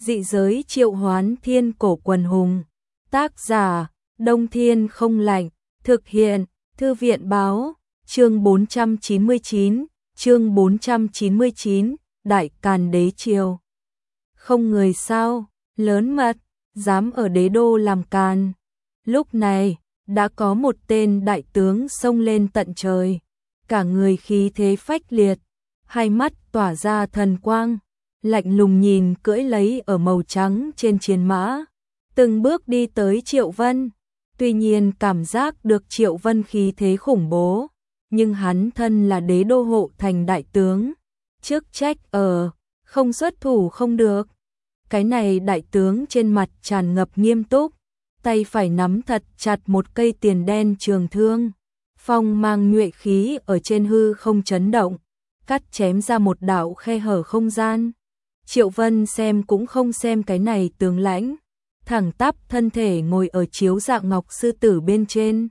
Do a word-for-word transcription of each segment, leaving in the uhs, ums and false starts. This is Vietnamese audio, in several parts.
Dị giới triệu hoán thiên cổ quần hùng. Tác giả, Đông Thiên không lạnh. Thực hiện, Thư viện báo. Chương bốn trăm chín mươi chín, chương bốn trăm chín mươi chín, Đại Càn Đế Triều. Không người sao, lớn mật, dám ở đế đô làm càn. Lúc này, đã có một tên đại tướng xông lên tận trời. Cả người khí thế phách liệt, hai mắt tỏa ra thần quang, lạnh lùng nhìn cưỡi lấy ở màu trắng trên chiến mã, từng bước đi tới Triệu Vân. Tuy nhiên cảm giác được Triệu Vân khí thế khủng bố, nhưng hắn thân là đế đô hộ thành đại tướng, chức trách ở, không xuất thủ không được. Cái này đại tướng trên mặt tràn ngập nghiêm túc, tay phải nắm thật chặt một cây tiền đen trường thương, phong mang nhuệ khí ở trên hư không chấn động, cắt chém ra một đạo khe hở không gian. Triệu Vân xem cũng không xem cái này tướng lãnh, thẳng tắp thân thể ngồi ở chiếu dạng ngọc sư tử bên trên.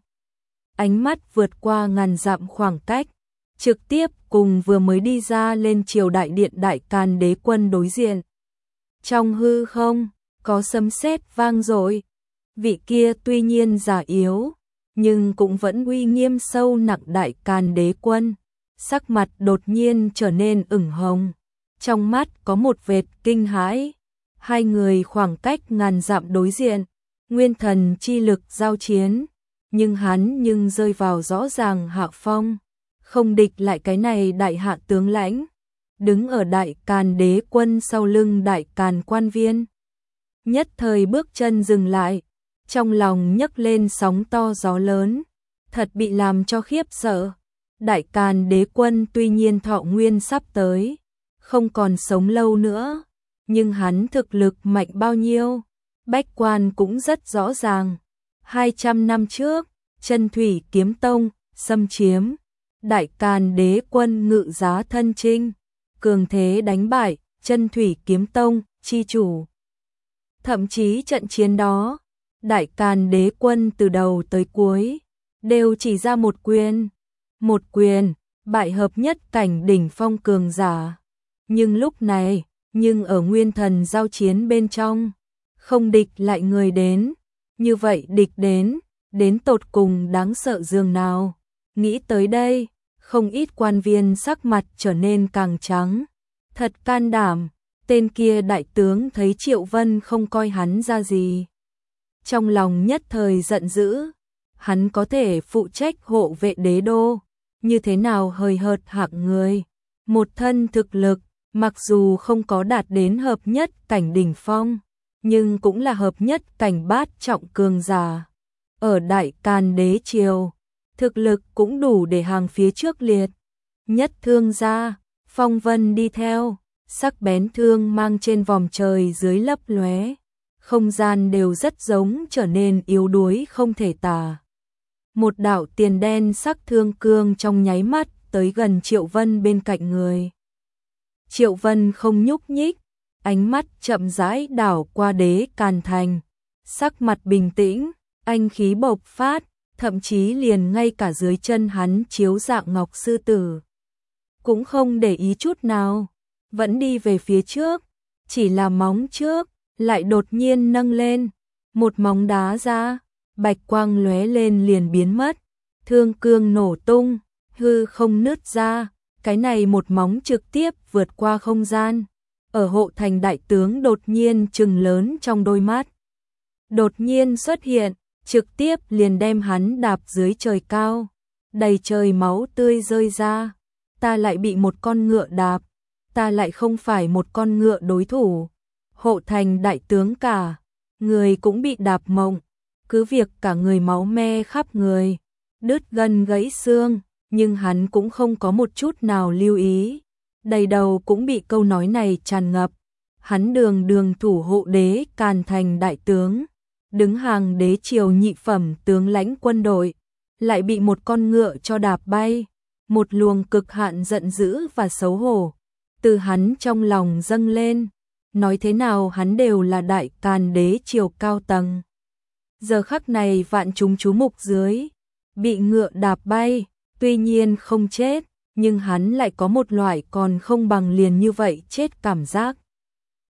Ánh mắt vượt qua ngàn dặm khoảng cách, trực tiếp cùng vừa mới đi ra lên triều đại điện Đại Càn Đế quân đối diện. Trong hư không, có sấm sét vang dội. Vị kia tuy nhiên già yếu, nhưng cũng vẫn uy nghiêm sâu nặng Đại Càn Đế quân. Sắc mặt đột nhiên trở nên ửng hồng, trong mắt có một vệt kinh hãi. Hai người khoảng cách ngàn dặm đối diện, nguyên thần chi lực giao chiến, nhưng hắn nhưng rơi vào rõ ràng hạ phong, không địch lại cái này đại hạ tướng lãnh, đứng ở Đại Càn Đế quân sau lưng Đại Càn quan viên. Nhất thời bước chân dừng lại, trong lòng nhấc lên sóng to gió lớn, thật bị làm cho khiếp sợ. Đại Càn Đế quân tuy nhiên thọ nguyên sắp tới, không còn sống lâu nữa, nhưng hắn thực lực mạnh bao nhiêu, bách quan cũng rất rõ ràng. hai trăm năm trước, Chân Thủy Kiếm Tông xâm chiếm, Đại Càn Đế quân ngự giá thân chinh, cường thế đánh bại Chân Thủy Kiếm Tông chi chủ. Thậm chí trận chiến đó, Đại Càn Đế quân từ đầu tới cuối đều chỉ ra một quyền, một quyền bại hợp nhất cảnh đỉnh phong cường giả. Nhưng lúc này, nhưng ở nguyên thần giao chiến bên trong, không địch lại người đến, như vậy địch đến, đến tột cùng đáng sợ dường nào. Nghĩ tới đây, không ít quan viên sắc mặt trở nên càng trắng. Thật can đảm, tên kia đại tướng thấy Triệu Vân không coi hắn ra gì, trong lòng nhất thời giận dữ. Hắn có thể phụ trách hộ vệ đế đô, như thế nào hời hợt hạng người, một thân thực lực, mặc dù không có đạt đến hợp nhất cảnh đỉnh phong, nhưng cũng là hợp nhất cảnh bát trọng cường giả. Ở Đại Càn Đế triều, thực lực cũng đủ để hàng phía trước liệt. Nhất thương ra, phong vân đi theo, sắc bén thương mang trên vòm trời dưới lấp lóe, không gian đều rất giống trở nên yếu đuối không thể tả. Một đạo tiền đen sắc thương cương trong nháy mắt tới gần Triệu Vân bên cạnh người. Triệu Vân không nhúc nhích, ánh mắt chậm rãi đảo qua Đế Càn thành, sắc mặt bình tĩnh, anh khí bộc phát, thậm chí liền ngay cả dưới chân hắn chiếu dạng ngọc sư tử cũng không để ý chút nào, vẫn đi về phía trước. Chỉ là móng trước lại đột nhiên nâng lên, một móng đá ra, bạch quang lóe lên liền biến mất, thương cương nổ tung, hư không nứt ra. Cái này một móng trực tiếp vượt qua không gian, ở hộ thành đại tướng đột nhiên trừng lớn trong đôi mắt. Đột nhiên xuất hiện, trực tiếp liền đem hắn đạp dưới trời cao, đầy trời máu tươi rơi ra. Ta lại bị một con ngựa đạp, ta lại không phải một con ngựa đối thủ. Hộ thành đại tướng cả người cũng bị đạp mộng, cứ việc cả người máu me khắp người, đứt gân gãy xương, nhưng hắn cũng không có một chút nào lưu ý, đầy đầu cũng bị câu nói này tràn ngập. Hắn đường đường thủ hộ Đế Càn thành đại tướng, đứng hàng đế triều nhị phẩm tướng lãnh quân đội, lại bị một con ngựa cho đạp bay. Một luồng cực hạn giận dữ và xấu hổ từ hắn trong lòng dâng lên. Nói thế nào hắn đều là Đại Càn Đế triều cao tầng. Giờ khắc này vạn chúng chú mục dưới, bị ngựa đạp bay, tuy nhiên không chết, nhưng hắn lại có một loại còn không bằng liền như vậy chết cảm giác.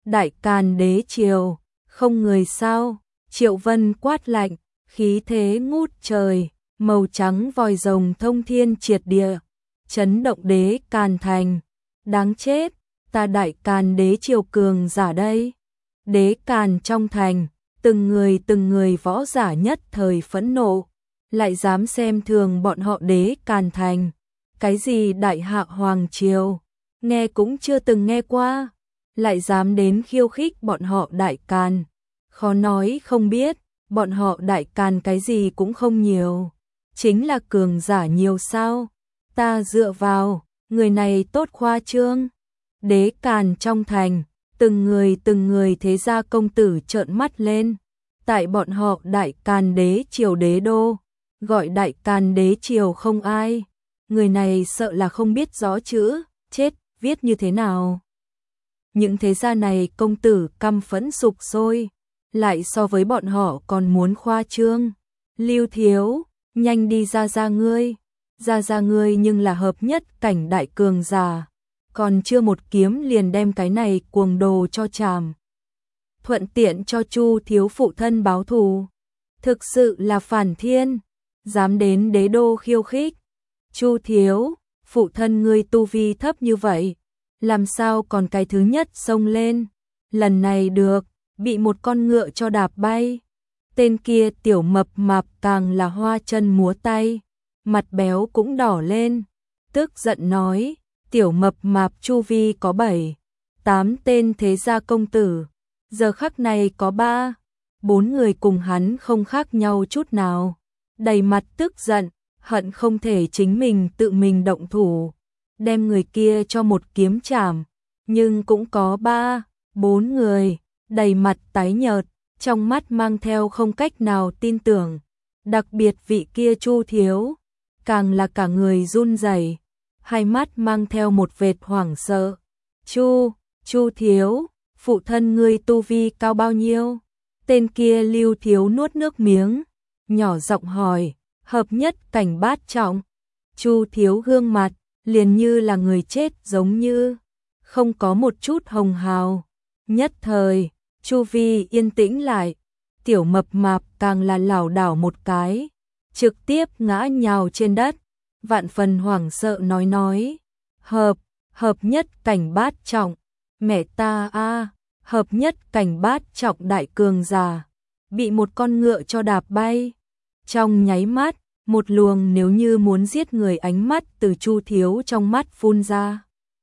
Đại Càn đế triều, không người sao? Triệu Vân quát lạnh, khí thế ngút trời, màu trắng vòi rồng thông thiên triệt địa, chấn động đế Càn thành. Đáng chết, ta Đại Càn đế triều cường giả đây. Đế Càn trong thành, từng người từng người võ giả nhất thời phẫn nộ, lại dám xem thường bọn họ đế Càn thành. Cái gì đại hạ hoàng triều, nghe cũng chưa từng nghe qua, lại dám đến khiêu khích bọn họ Đại Càn. Khó nói không biết, bọn họ Đại Càn cái gì cũng không nhiều, chính là cường giả nhiều sao? Ta dựa vào, người này tốt khoa trương. Đế Càn trong thành, từng người từng người thế gia công tử trợn mắt lên. Tại bọn họ Đại Càn đế triều đế đô, gọi Đại Càn đế triều không ai. Người này sợ là không biết rõ chữ, chết, viết như thế nào. Những thế gia này công tử căm phẫn sục sôi, lại so với bọn họ còn muốn khoa trương. Lưu Thiếu, nhanh đi ra ra ngươi, ra ra ngươi nhưng là hợp nhất cảnh đại cường giả, còn chưa một kiếm liền đem cái này cuồng đồ cho chàm. Thuận tiện cho Chu Thiếu phụ thân báo thù, thực sự là phản thiên, dám đến đế đô khiêu khích. Chu Thiếu, phụ thân ngươi tu vi thấp như vậy, làm sao còn cái thứ nhất xông lên, lần này được, bị một con ngựa cho đạp bay. Tên kia tiểu mập mạp càng là hoa chân múa tay, mặt béo cũng đỏ lên, tức giận nói, tiểu mập mạp chu vi có bảy, tám tên thế gia công tử, giờ khắc này có ba, bốn người cùng hắn không khác nhau chút nào, đầy mặt tức giận, hận không thể chính mình tự mình động thủ, đem người kia cho một kiếm chảm, nhưng cũng có ba, bốn người, đầy mặt tái nhợt, trong mắt mang theo không cách nào tin tưởng, đặc biệt vị kia Chu Thiếu, càng là cả người run rẩy, hai mắt mang theo một vệt hoảng sợ. Chu, Chu Thiếu, phụ thân ngươi tu vi cao bao nhiêu? Tên kia Lưu Thiếu nuốt nước miếng, nhỏ giọng hỏi, hợp nhất cảnh bát trọng. Chu Thiếu gương mặt, liền như là người chết giống như, không có một chút hồng hào. Nhất thời, chu vi yên tĩnh lại, tiểu mập mạp càng là lảo đảo một cái, trực tiếp ngã nhào trên đất, vạn phần hoảng sợ nói nói, hợp, hợp nhất cảnh bát trọng, mẹ ta a, hợp nhất cảnh bát trọng đại cường giả, bị một con ngựa cho đạp bay. Trong nháy mắt, một luồng nếu như muốn giết người ánh mắt từ Chu Thiếu trong mắt phun ra.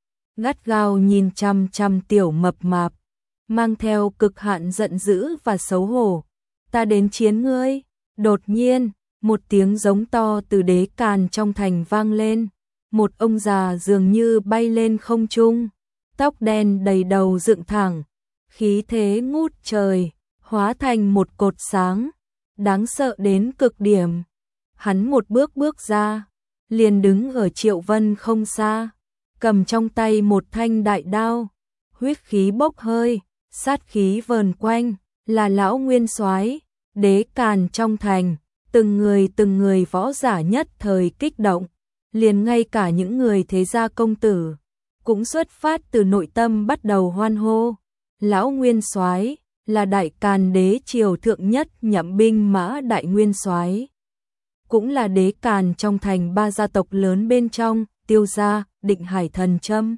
Gắt gao nhìn chăm chăm tiểu mập mạp, mang theo cực hạn giận dữ và xấu hổ. Ta đến chiến ngươi. Đột nhiên, một tiếng giống to từ đế Càn trong thành vang lên. Một ông già dường như bay lên không trung, tóc đen đầy đầu dựng thẳng, khí thế ngút trời, hóa thành một cột sáng, đáng sợ đến cực điểm. Hắn một bước bước ra, liền đứng ở Triệu Vân không xa, cầm trong tay một thanh đại đao, huyết khí bốc hơi, sát khí vờn quanh, là lão nguyên soái. Đế Càn trong thành, từng người từng người võ giả nhất thời kích động, liền ngay cả những người thế gia công tử cũng xuất phát từ nội tâm bắt đầu hoan hô. Lão nguyên soái là Đại Càn đế triều thượng nhất nhậm binh mã đại nguyên soái, cũng là đế Càn trong thành ba gia tộc lớn bên trong, Tiêu gia, Định Hải Thần Châm.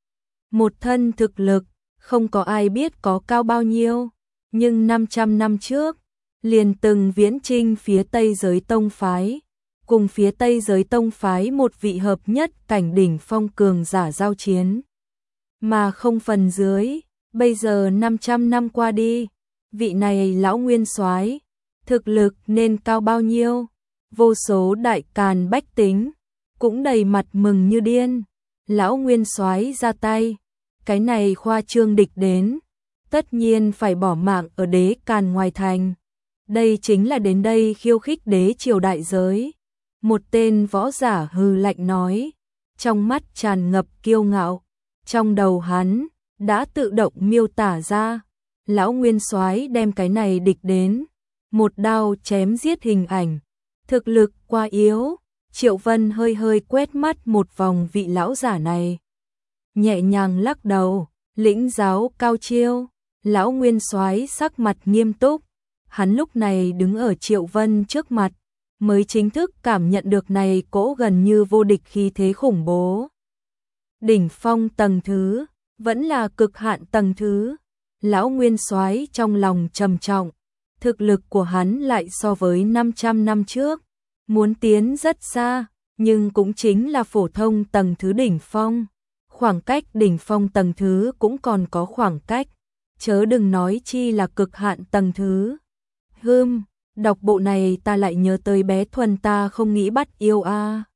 Một thân thực lực, không có ai biết có cao bao nhiêu, nhưng năm trăm năm trước, liền từng viễn chinh phía Tây giới tông phái, cùng phía Tây giới tông phái một vị hợp nhất cảnh đỉnh phong cường giả giao chiến. Mà không phần dưới, bây giờ năm trăm năm qua đi, vị này lão nguyên soái, thực lực nên cao bao nhiêu? Vô số Đại Càn bách tính cũng đầy mặt mừng như điên. Lão nguyên soái ra tay, cái này khoa trương địch đến, tất nhiên phải bỏ mạng ở đế Càn ngoài thành. Đây chính là đến đây khiêu khích đế triều đại giới. Một tên võ giả hừ lạnh nói, trong mắt tràn ngập kiêu ngạo. Trong đầu hắn đã tự động miêu tả ra, lão nguyên soái đem cái này địch đến, một đao chém giết hình ảnh. Thực lực quá yếu. Triệu Vân hơi hơi quét mắt một vòng vị lão giả này, nhẹ nhàng lắc đầu, lĩnh giáo cao chiêu. Lão Nguyên Soái sắc mặt nghiêm túc, hắn lúc này đứng ở Triệu Vân trước mặt, mới chính thức cảm nhận được này cỗ gần như vô địch khí thế khủng bố. Đỉnh phong tầng thứ, vẫn là cực hạn tầng thứ. Lão Nguyên Soái trong lòng trầm trọng, thực lực của hắn lại so với năm trăm năm trước, muốn tiến rất xa, nhưng cũng chính là phổ thông tầng thứ đỉnh phong. Khoảng cách đỉnh phong tầng thứ cũng còn có khoảng cách, chớ đừng nói chi là cực hạn tầng thứ. Hừm, đọc bộ này ta lại nhớ tới bé Thuần ta không nghĩ bắt yêu a.